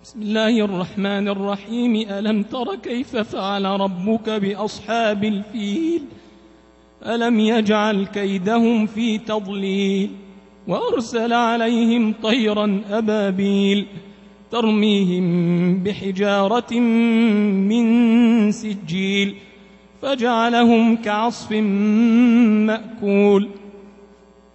بسم الله الرحمن الرحيم. ألم تر كيف فعل ربك بأصحاب الفيل؟ ألم يجعل كيدهم في تضليل وأرسل عليهم طيرا أبابيل ترميهم بحجارة من سجيل فجعلهم كعصف مأكول.